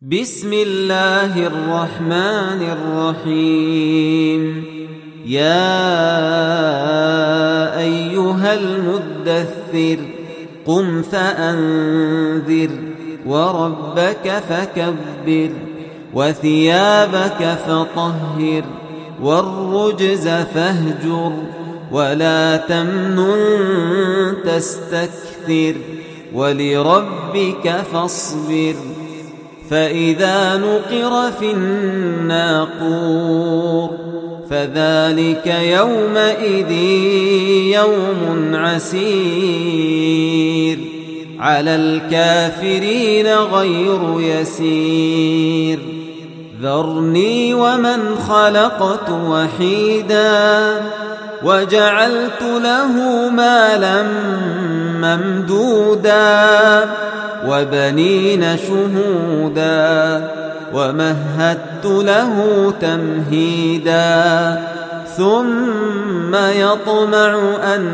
بسم الله الرحمن الرحيم. يا أيها المدثر قم فأنذر وربك فكبر وثيابك فطهر والرجز فاهجر ولا تمنن تستكثر ولربك فاصبر. فإذا نقر في الناقور فذلك يومئذ يوم عسير على الكافرين غير يسير. ذرني ومن خلقت وحيدا وجعلت له مالا ممدودا وبنين شهودا ومهدت له تمهيدا ثم يطمع أن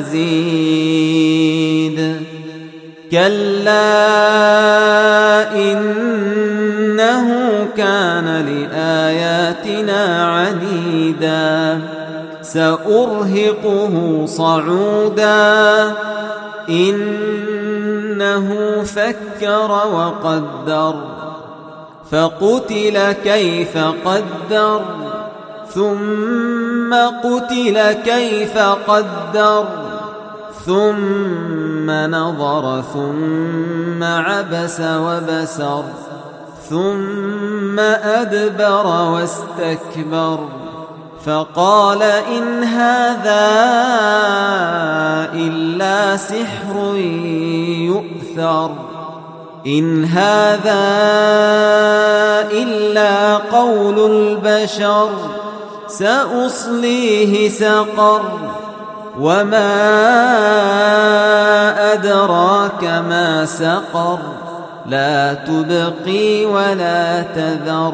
أزيد. كلا إنه كان لآياتنا عنيدا سأرهقه صعودا. إنه فكر وقدر فقتل كيف قدر ثم قتل كيف قدر ثم نظر ثم عبس وبسر ثم أدبر واستكبر فقال إن هذا إلا سحر يؤثر. إن هذا إلا قول البشر سأصليه سقر وما أدراك ما سقر لا تبقي ولا تذر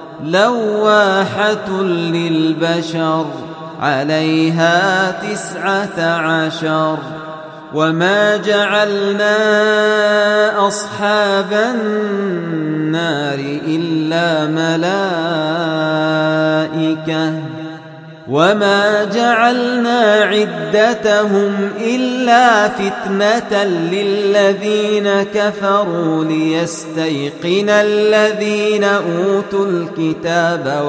لواحة للبشر عليها 19. وما جعلنا أصحاب النار إلا ملائكة وما جعلنا عدتهم إلا فتنة للذين كفروا ليستيقن الذين أوتوا الكتاب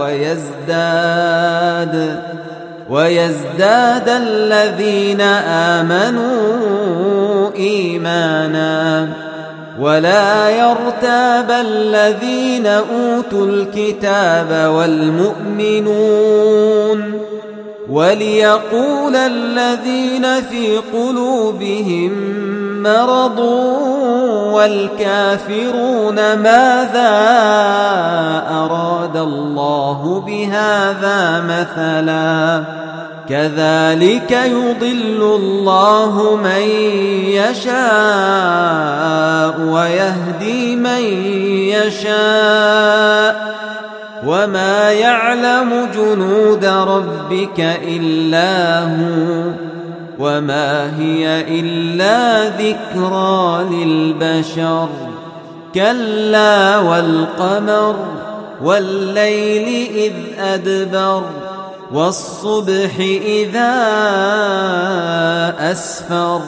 ويزداد الذين آمنوا إيمانا ولا يرتاب الذين أوتوا الكتاب والمؤمنون وليقول الذين في قلوبهم مرض والكافرون ماذا أراد الله بهذا مثلا. كذلك يضل الله من يشاء ويهدي من يشاء وما يعلم جنود ربك إلا هو وما هي إلا ذكرى للبشر. كلا والقمر والليل إذ أدبر والصبح إذا أسفر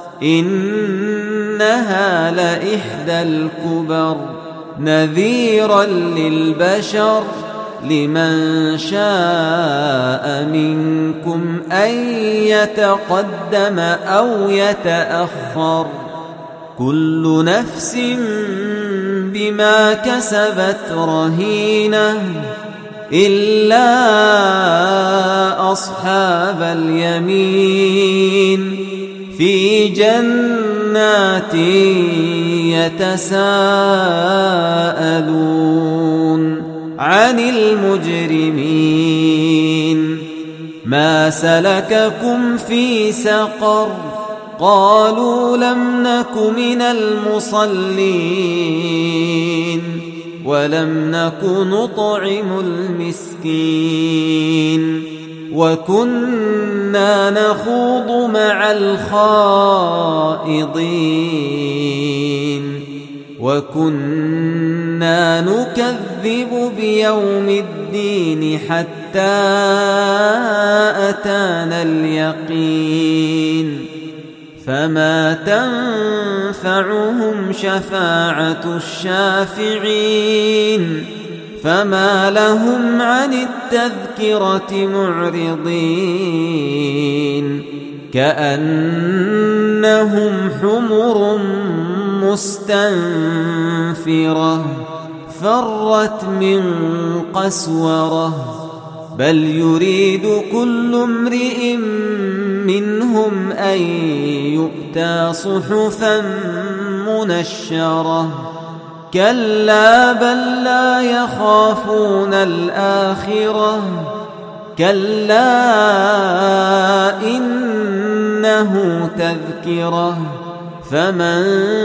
إنها لإحدى الكبر نذيرا للبشر لمن شاء منكم أن يتقدم أو يتأخر. كل نفس بما كسبت رهينة إلا أصحاب اليمين في جنات يتساءلون عن المجرمين ما سلككم في سقر قالوا لم نك من المصلين ولم نك نطعم المسكين وكنا نخوض مع الخائضين وكنا كنا نكذب بيوم الدين حتى أتانا اليقين فما تنفعهم شفاعة الشافعين فما لهم عن التذكرة معرضين كأنهم حمر مستنفرة فرت من قسورة بل يريد كل امرئ منهم أن يؤتى صحفا منشرة كلا بل لا يخافون الآخرة كلا إنه تذكرة فمن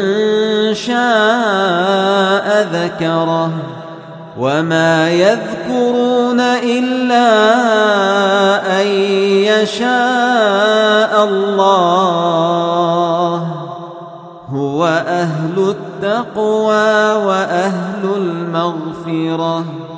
شاء ذكره وما يذكرون إلا أن يشاء الله هو أهل التقوى وأهل المغفرة